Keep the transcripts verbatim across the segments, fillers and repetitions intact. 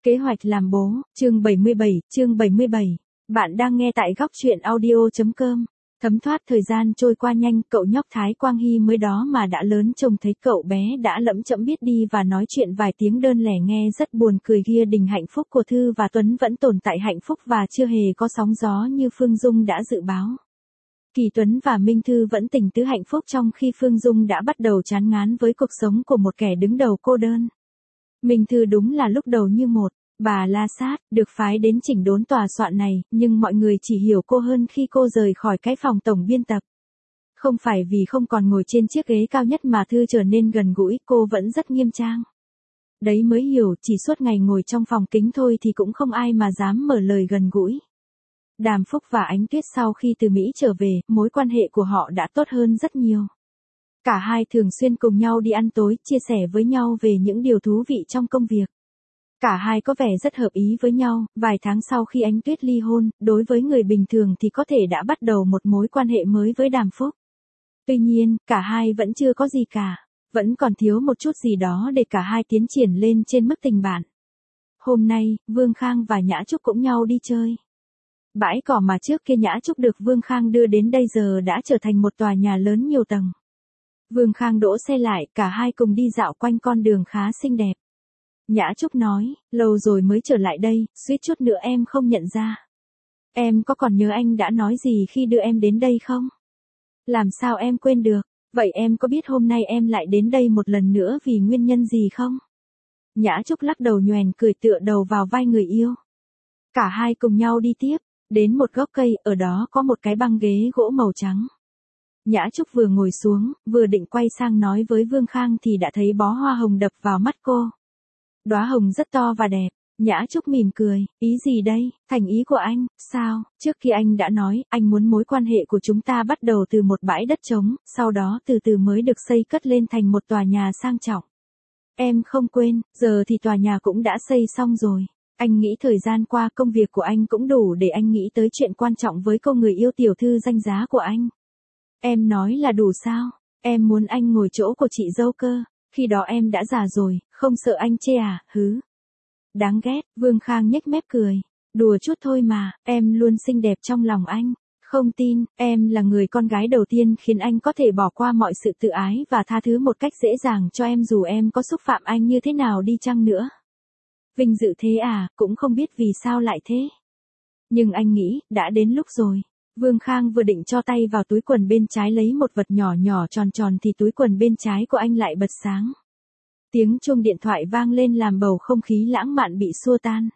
Kế hoạch làm bố, chương bảy mươi bảy, chương bảy mươi bảy. Bạn đang nghe tại góc truyện audio.com. Thấm thoát thời gian trôi qua nhanh, cậu nhóc Thái Quang Hy mới đó mà đã lớn, trông thấy cậu bé đã lẫm chậm biết đi và nói chuyện vài tiếng đơn lẻ nghe rất buồn cười. Gia đình hạnh phúc của Thư và Tuấn vẫn tồn tại hạnh phúc và chưa hề có sóng gió như Phương Dung đã dự báo. Kỳ Tuấn và Minh Thư vẫn tình tứ hạnh phúc trong khi Phương Dung đã bắt đầu chán ngán với cuộc sống của một kẻ đứng đầu cô đơn. Minh Thư đúng là lúc đầu như một bà la sát, được phái đến chỉnh đốn tòa soạn này, nhưng mọi người chỉ hiểu cô hơn khi cô rời khỏi cái phòng tổng biên tập. Không phải vì không còn ngồi trên chiếc ghế cao nhất mà Thư trở nên gần gũi, cô vẫn rất nghiêm trang. Đấy mới hiểu, chỉ suốt ngày ngồi trong phòng kính thôi thì cũng không ai mà dám mở lời gần gũi. Đàm Phúc và Ánh Tuyết sau khi từ Mỹ trở về, mối quan hệ của họ đã tốt hơn rất nhiều. Cả hai thường xuyên cùng nhau đi ăn tối, chia sẻ với nhau về những điều thú vị trong công việc. Cả hai có vẻ rất hợp ý với nhau. Vài tháng sau khi Ánh Tuyết ly hôn, đối với người bình thường thì có thể đã bắt đầu một mối quan hệ mới với Đàm Phúc. Tuy nhiên, cả hai vẫn chưa có gì cả. Vẫn còn thiếu một chút gì đó để cả hai tiến triển lên trên mức tình bạn. Hôm nay, Vương Khang và Nhã Trúc cũng nhau đi chơi. Bãi cỏ mà trước kia Nhã Trúc được Vương Khang đưa đến đây giờ đã trở thành một tòa nhà lớn nhiều tầng. Vương Khang đỗ xe lại, cả hai cùng đi dạo quanh con đường khá xinh đẹp. Nhã Trúc nói, lâu rồi mới trở lại đây, suýt chút nữa em không nhận ra. Em có còn nhớ anh đã nói gì khi đưa em đến đây không? Làm sao em quên được? Vậy em có biết hôm nay em lại đến đây một lần nữa vì nguyên nhân gì không? Nhã Trúc lắc đầu nhoẻn cười tựa đầu vào vai người yêu. Cả hai cùng nhau đi tiếp, đến một gốc cây, ở đó có một cái băng ghế gỗ màu trắng. Nhã Trúc vừa ngồi xuống, vừa định quay sang nói với Vương Khang thì đã thấy bó hoa hồng đập vào mắt cô. Đóa hồng rất to và đẹp. Nhã Trúc mỉm cười, ý gì đây, thành ý của anh, sao, trước khi anh đã nói, anh muốn mối quan hệ của chúng ta bắt đầu từ một bãi đất trống, sau đó từ từ mới được xây cất lên thành một tòa nhà sang trọng. Em không quên, giờ thì tòa nhà cũng đã xây xong rồi. Anh nghĩ thời gian qua công việc của anh cũng đủ để anh nghĩ tới chuyện quan trọng với cô người yêu tiểu thư danh giá của anh. Em nói là đủ sao, em muốn anh ngồi chỗ của chị dâu cơ. Khi đó em đã già rồi, không sợ anh chê à, hứ. Đáng ghét, Vương Khang nhếch mép cười. Đùa chút thôi mà, em luôn xinh đẹp trong lòng anh. Không tin, em là người con gái đầu tiên khiến anh có thể bỏ qua mọi sự tự ái và tha thứ một cách dễ dàng cho em dù em có xúc phạm anh như thế nào đi chăng nữa. Vinh dự thế à, cũng không biết vì sao lại thế. Nhưng anh nghĩ, đã đến lúc rồi. Vương Khang vừa định cho tay vào túi quần bên trái lấy một vật nhỏ nhỏ tròn tròn thì túi quần bên trái của anh lại bật sáng. Tiếng chuông điện thoại vang lên làm bầu không khí lãng mạn bị xua tan.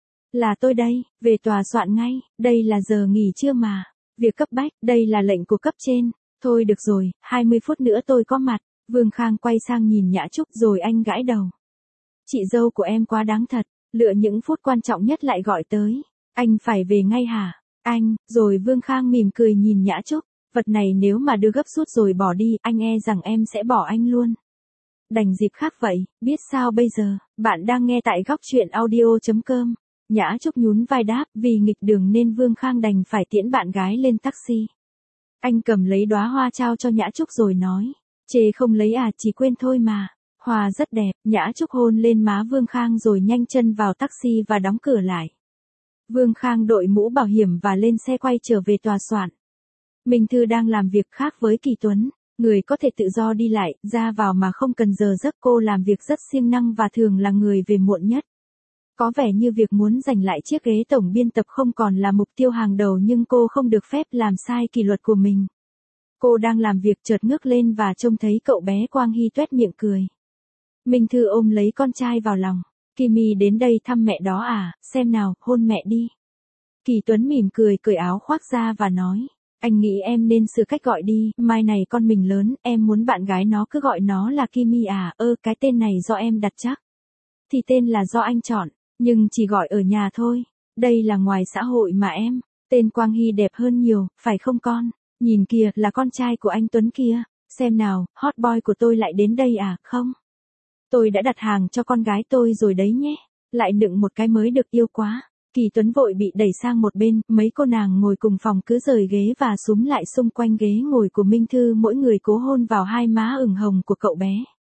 Là tôi đây, về tòa soạn ngay, đây là giờ nghỉ trưa mà. Việc cấp bách, đây là lệnh của cấp trên. Thôi được rồi, hai mươi phút nữa tôi có mặt. Vương Khang quay sang nhìn Nhã Trúc rồi anh gãi đầu. Chị dâu của em quá đáng thật, lựa những phút quan trọng nhất lại gọi tới. Anh phải về ngay hả? Anh, rồi Vương Khang mỉm cười nhìn Nhã Trúc, vật này nếu mà đưa gấp rút rồi bỏ đi, anh e rằng em sẽ bỏ anh luôn. Đành dịp khác vậy, biết sao bây giờ, bạn đang nghe tại góc truyện audio.com. Nhã Trúc nhún vai đáp, vì nghịch đường nên Vương Khang đành phải tiễn bạn gái lên taxi. Anh cầm lấy đóa hoa trao cho Nhã Trúc rồi nói, chê không lấy à, chỉ quên thôi mà. Hoa rất đẹp, Nhã Trúc hôn lên má Vương Khang rồi nhanh chân vào taxi và đóng cửa lại. Vương Khang đội mũ bảo hiểm và lên xe quay trở về tòa soạn. Minh Thư đang làm việc khác với Kỳ Tuấn, người có thể tự do đi lại, ra vào mà không cần giờ giấc. Cô làm việc rất siêng năng và thường là người về muộn nhất. Có vẻ như việc muốn giành lại chiếc ghế tổng biên tập không còn là mục tiêu hàng đầu nhưng cô không được phép làm sai kỷ luật của mình. Cô đang làm việc chợt ngước lên và trông thấy cậu bé Quang Hy tuét miệng cười. Minh Thư ôm lấy con trai vào lòng. Kimi đến đây thăm mẹ đó à, xem nào, hôn mẹ đi. Kỳ Tuấn mỉm cười cởi áo khoác ra và nói, anh nghĩ em nên sửa cách gọi đi, mai này con mình lớn, em muốn bạn gái nó cứ gọi nó là Kimi à, ơ cái tên này do em đặt chắc. Thì tên là do anh chọn, nhưng chỉ gọi ở nhà thôi, đây là ngoài xã hội mà em, tên Quang Hy đẹp hơn nhiều, phải không con? Nhìn kìa, là con trai của anh Tuấn kia, xem nào, hot boy của tôi lại đến đây à, không? Tôi đã đặt hàng cho con gái tôi rồi đấy nhé. Lại nựng một cái mới được yêu quá. Kỳ Tuấn vội bị đẩy sang một bên, mấy cô nàng ngồi cùng phòng cứ rời ghế và súm lại xung quanh ghế ngồi của Minh Thư, mỗi người cố hôn vào hai má ửng hồng của cậu bé.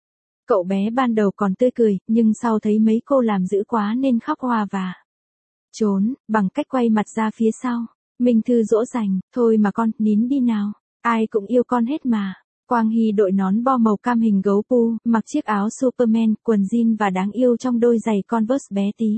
Cậu bé ban đầu còn tươi cười, nhưng sau thấy mấy cô làm dữ quá nên khóc hòa và trốn, bằng cách quay mặt ra phía sau. Minh Thư dỗ dành, thôi mà con, nín đi nào. Ai cũng yêu con hết mà. Quang Hy đội nón bo màu cam hình gấu pu, mặc chiếc áo Superman, quần jean và đáng yêu trong đôi giày Converse bé tí.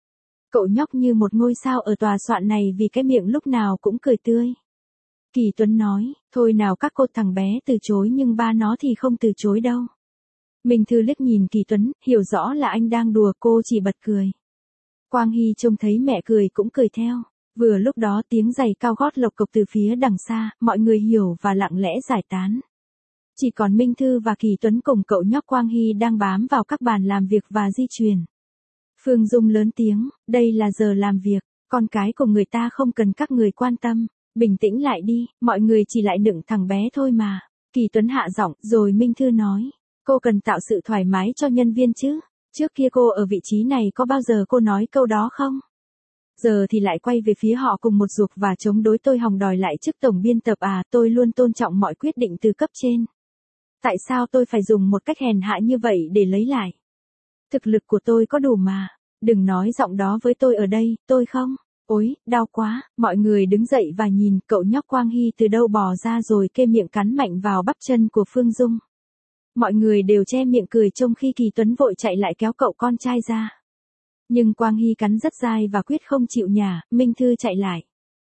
Cậu nhóc như một ngôi sao ở tòa soạn này vì cái miệng lúc nào cũng cười tươi. Kỳ Tuấn nói, thôi nào các cô, thằng bé từ chối nhưng ba nó thì không từ chối đâu. Minh Thư liếc nhìn Kỳ Tuấn, hiểu rõ là anh đang đùa, cô chỉ bật cười. Quang Hy trông thấy mẹ cười cũng cười theo. Vừa lúc đó tiếng giày cao gót lộc cộc từ phía đằng xa, mọi người hiểu và lặng lẽ giải tán. Chỉ còn Minh Thư và Kỳ Tuấn cùng cậu nhóc Quang Hy đang bám vào các bàn làm việc và di chuyển. Phương Dung lớn tiếng, đây là giờ làm việc, con cái của người ta không cần các người quan tâm, bình tĩnh lại đi, mọi người chỉ lại nựng thằng bé thôi mà. Kỳ Tuấn hạ giọng, rồi Minh Thư nói, cô cần tạo sự thoải mái cho nhân viên chứ, trước kia cô ở vị trí này có bao giờ cô nói câu đó không? Giờ thì lại quay về phía họ cùng một ruột và chống đối tôi hòng đòi lại chức tổng biên tập à, tôi luôn tôn trọng mọi quyết định từ cấp trên. Tại sao tôi phải dùng một cách hèn hạ như vậy để lấy lại? Thực lực của tôi có đủ mà, đừng nói giọng đó với tôi ở đây, tôi không. Ôi, đau quá, mọi người đứng dậy và nhìn, cậu nhóc Quang Hy từ đâu bò ra rồi kê miệng cắn mạnh vào bắp chân của Phương Dung. Mọi người đều che miệng cười trong khi Kỳ Tuấn vội chạy lại kéo cậu con trai ra. Nhưng Quang Hy cắn rất dai và quyết không chịu nhả, Minh Thư chạy lại.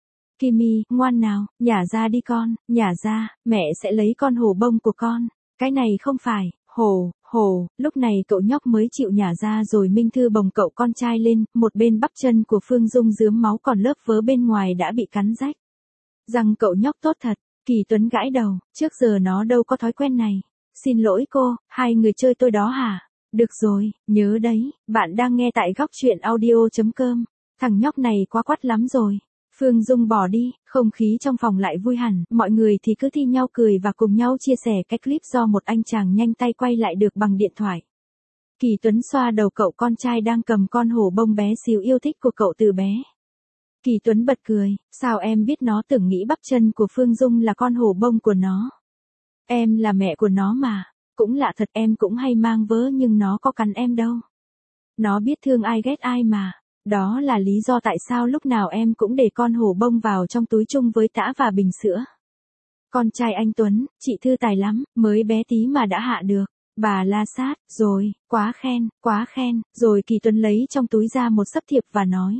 Kimi, ngoan nào, nhả ra đi con, nhả ra, mẹ sẽ lấy con hổ bông của con. Cái này không phải, hổ, hổ, lúc này cậu nhóc mới chịu nhả ra rồi Minh Thư bồng cậu con trai lên, một bên bắp chân của Phương Dung rướm máu còn lớp vớ bên ngoài đã bị cắn rách. Răng cậu nhóc tốt thật, Kỳ Tuấn gãi đầu, trước giờ nó đâu có thói quen này. Xin lỗi cô, hai người chơi tôi đó hả? Được rồi, nhớ đấy, bạn đang nghe tại góc truyện audio chấm com. Thằng nhóc này quá quắt lắm rồi. Phương Dung bỏ đi, không khí trong phòng lại vui hẳn, mọi người thì cứ thi nhau cười và cùng nhau chia sẻ cái clip do một anh chàng nhanh tay quay lại được bằng điện thoại. Kỳ Tuấn xoa đầu cậu con trai đang cầm con hổ bông bé xíu yêu thích của cậu từ bé. Kỳ Tuấn bật cười, sao em biết nó tưởng nghĩ bắp chân của Phương Dung là con hổ bông của nó? Em là mẹ của nó mà, cũng lạ thật, em cũng hay mang vớ nhưng nó có cắn em đâu. Nó biết thương ai ghét ai mà. Đó là lý do tại sao lúc nào em cũng để con hổ bông vào trong túi chung với tã và bình sữa. Con trai anh Tuấn, chị Thư tài lắm, mới bé tí mà đã hạ được. Bà la sát, rồi, quá khen, quá khen, rồi Kỳ Tuấn lấy trong túi ra một sấp thiệp và nói.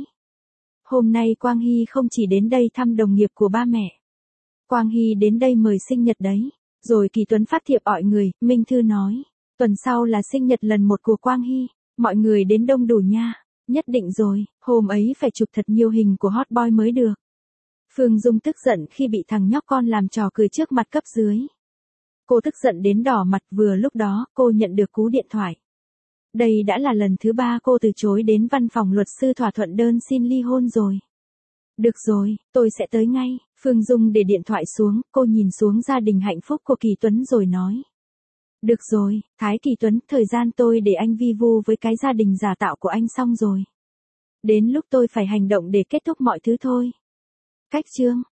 Hôm nay Quang Hy không chỉ đến đây thăm đồng nghiệp của ba mẹ. Quang Hy đến đây mời sinh nhật đấy. Rồi Kỳ Tuấn phát thiệp mọi người, Minh Thư nói. Tuần sau là sinh nhật lần một của Quang Hy, mọi người đến đông đủ nha. Nhất định rồi, hôm ấy phải chụp thật nhiều hình của hot boy mới được. Phương Dung tức giận khi bị thằng nhóc con làm trò cười trước mặt cấp dưới. Cô tức giận đến đỏ mặt, vừa lúc đó, cô nhận được cú điện thoại. Đây đã là lần thứ ba cô từ chối đến văn phòng luật sư thỏa thuận đơn xin ly hôn rồi. Được rồi, tôi sẽ tới ngay. Phương Dung để điện thoại xuống, cô nhìn xuống gia đình hạnh phúc của Kỳ Tuấn rồi nói. Được rồi, Thái Kỳ Tuấn, thời gian tôi để anh vi vu với cái gia đình giả tạo của anh xong rồi. Đến lúc tôi phải hành động để kết thúc mọi thứ thôi. Cách chương